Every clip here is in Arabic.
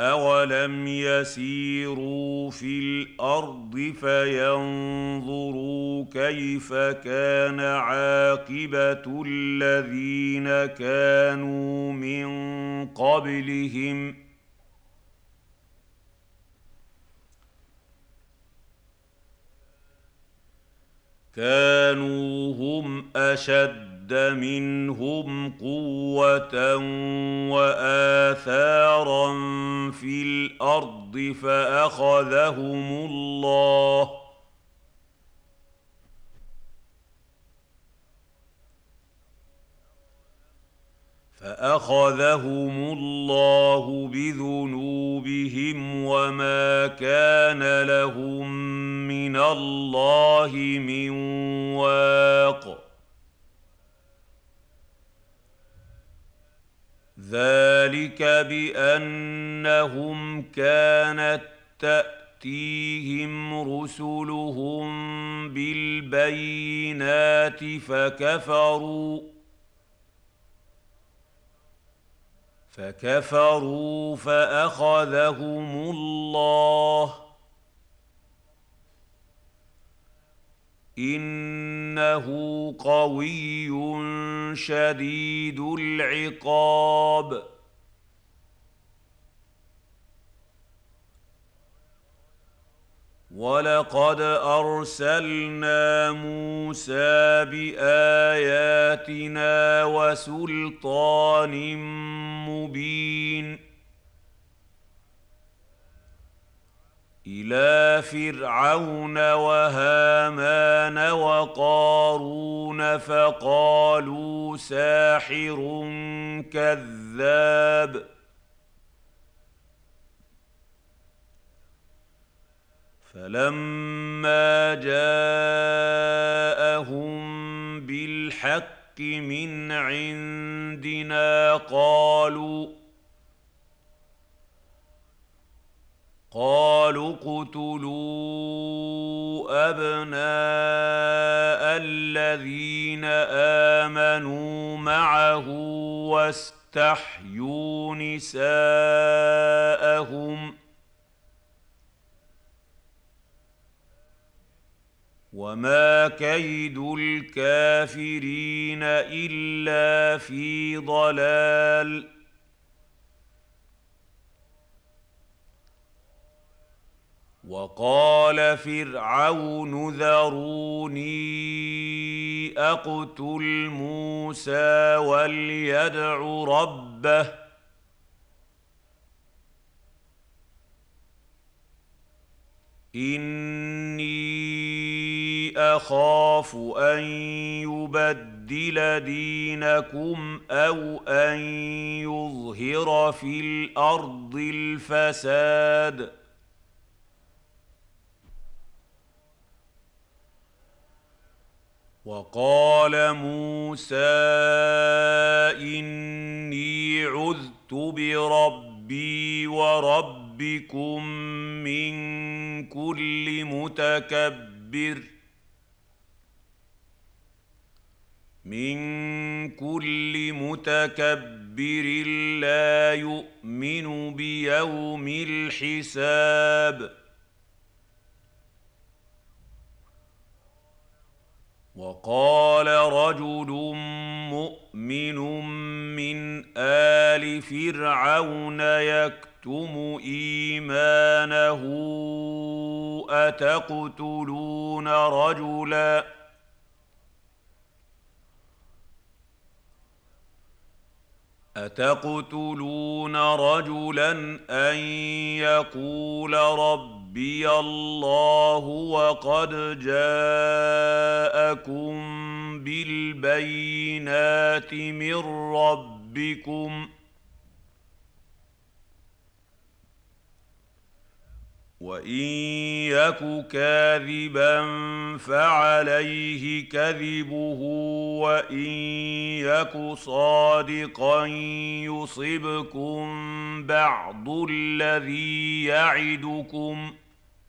أَوَلَمْ يَسِيرُوا فِي الْأَرْضِ فَيَنظُرُوا كَيْفَ كَانَ عَاقِبَةُ الَّذِينَ كَانُوا مِن قَبْلِهِمْ ۚ كَانُوا هُمْ أَشَدَّ مِنْهُمْ قُوَّةً وَآثَارًا فِي الْأَرْضِ فَأَخَذَهُمُ اللَّهُ بِذُنُوبِهِمْ وَمَا كَانَ لَهُم مِّنَ اللَّهِ مِن وَاقٍ. ذَٰلِكَ بِأَنَّهُمْ كَانَت تَّأْتِيهِمْ رُسُلُهُم بِالْبَيِّنَاتِ فَكَفَرُوا فَأَخَذَهُمُ اللَّهُ ۚ إِنَّهُ قَوِيٌّ شَدِيدُ الْعِقَابِ. وَلَقَدْ أَرْسَلْنَا مُوسَىٰ بِآيَاتِنَا وَسُلْطَانٍ مُّبِينٍ إِلَىٰ فِرْعَوْنَ وَهَامَانَ وَقَارُونَ فَقَالُوا سَاحِرٌ كَذَّابٌ. فَلَمَّا جَاءَهُم بِالْحَقِّ مِنْ عِندِنَا قَالُوا اقْتُلُوا أَبْنَاءَ الَّذِينَ آمَنُوا مَعَهُ وَاسْتَحْيُوا نِسَاءَهُمْ ۚ وَمَا كَيْدُ الْكَافِرِينَ إِلَّا فِي ضَلَالٍ. وَقَالَ فِرْعَوْنُ ذَرُونِي أَقْتُلْ مُوسَىٰ وَلْيَدْعُ رَبَّهُ إِنِّي أَخَافُ أَن يُبَدِّلَ دِينَكُمْ أَوْ أَن يُظْهِرَ فِي الْأَرْضِ الْفَسَادَ. وَقَالَ مُوسَىٰ إِنِّي عُذْتُ بِرَبِّي وَرَبِّكُم مِّن كُلِّ مُتَكَبِّرٍ لَّا يُؤْمِنُ بِيَوْمِ الْحِسَابِ. وَقَالَ رَجُلٌ مُّؤْمِنٌ مِّنْ آلِ فِرْعَوْنَ يَكْتُمُ إِيمَانَهُ أَتَقْتُلُونَ رَجُلًا أَن يَقُولَ رَبِّيَ اللَّهُ وَقَدْ جَاءَكُم بِالْبَيِّنَاتِ مِن رَّبِّكُمْ ۖ وَإِن يَكُ كَاذِبًا فَعَلَيْهِ كَذِبُهُ وَإِن يَكُ صَادِقًا يُصِبْكُم بَعْضُ الَّذِي يَعِدُكُمْ ۖ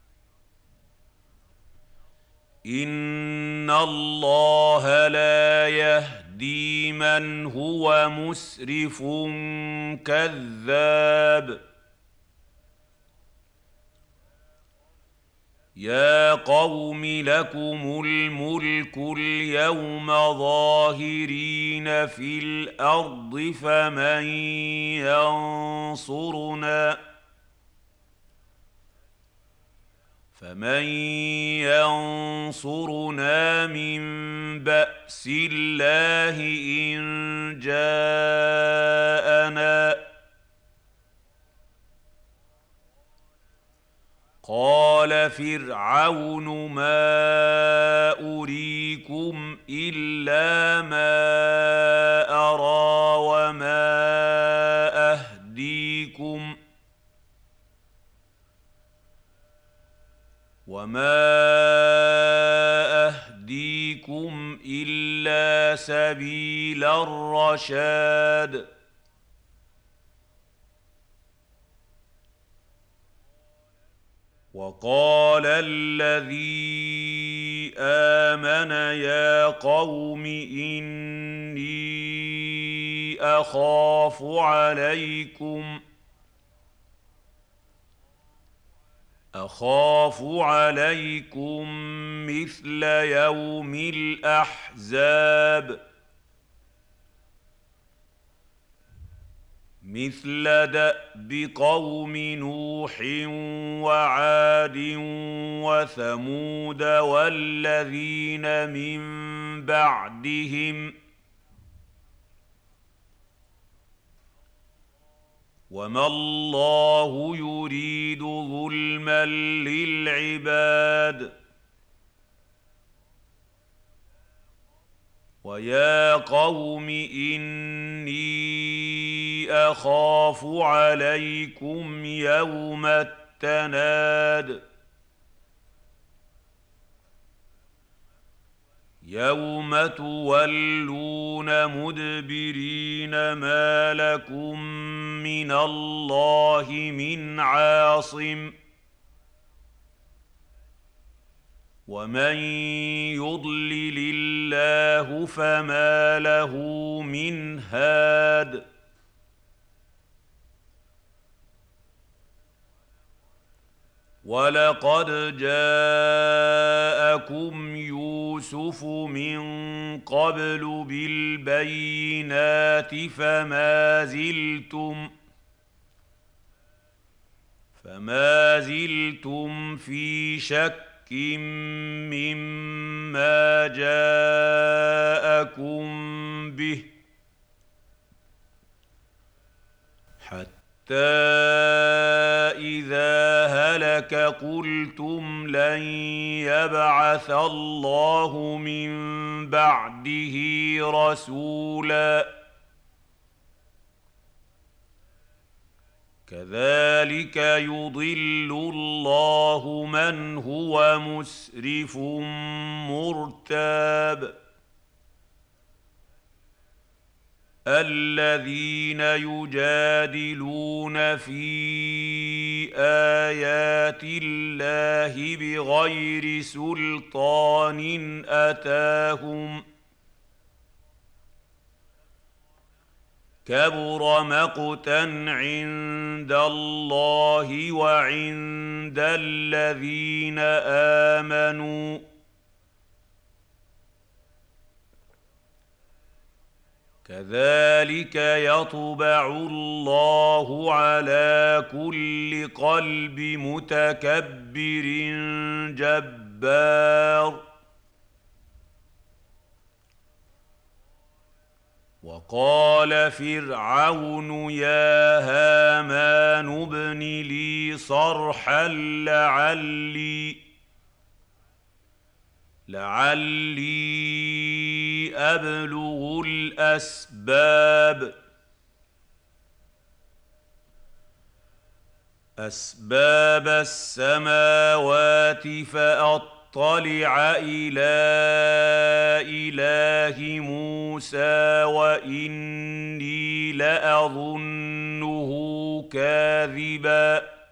إِنَّ اللَّهَ لَا يَهْدِي مَنْ هُوَ مُسْرِفٌ كَذَّابٌ. يا قوم لكم الملك اليوم ظاهرين في الأرض فمن ينصرنا من بأس الله إن جاءنا قال فرعون ما أريكم إلا ما أرى وما أهديكم إلا سبيل الرشاد وقال الذي آمن يا قوم إني أخاف عليكم مثل يوم الأحزاب مثل دأب قوم نوح وعاد وثمود والذين من بعدهم وما الله يريد ظلما للعباد ويا قوم إني أخاف عليكم يوم التناد يوم تولون مدبرين ما لكم من الله من عاصم ومن يضلل الله فما له من هاد ولقد جاءكم يوسف من قبل بالبينات فما زلتم في شك مما جاءكم به حتى إذا هلك قلتم لن يبعث الله من بعده رسولا كذلك يضل الله من هو مسرف مرتاب الذين يجادلون في آيات الله بغير سلطان أتاهم كبر مقتا عند الله وعند الذين آمنوا كذلك يطبع الله على كل قلب متكبر جبار وقال فرعون يا هامان ابن لي صرحا لعلي أبلغ أسباب السماوات فأطلع إلى إله موسى وإني لأظنه كاذبا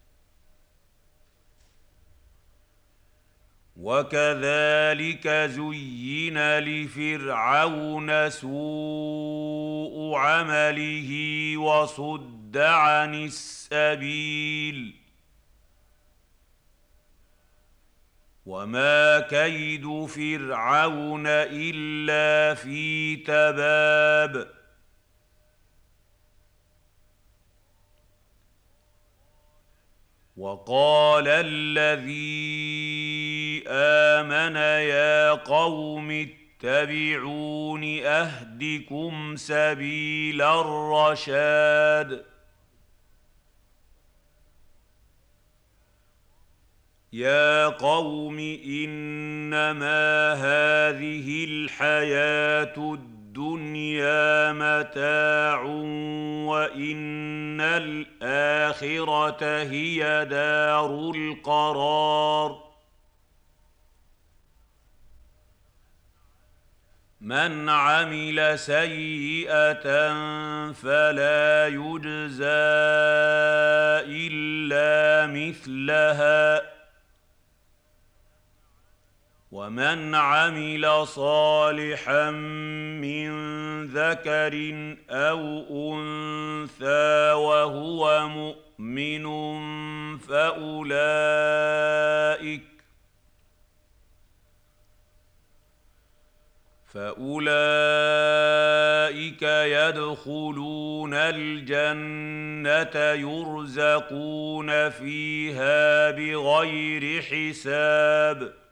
وكذلك زين لفرعون سوء عمله وصد عن السبيل وما كيد فرعون إلا في تباب وقال الذي آمن يا قوم اتبعون أهدكم سبيل الرشاد يا قوم إنما هذه الحياة الدنيا متاع وإن الآخرة هي دار القرار من عمل سيئة فلا يجزى إلا مثلها ومن عمل صالحا من ذكر أو أنثى وهو مؤمن فأولئك يدخلون الجنة يرزقون فيها بغير حساب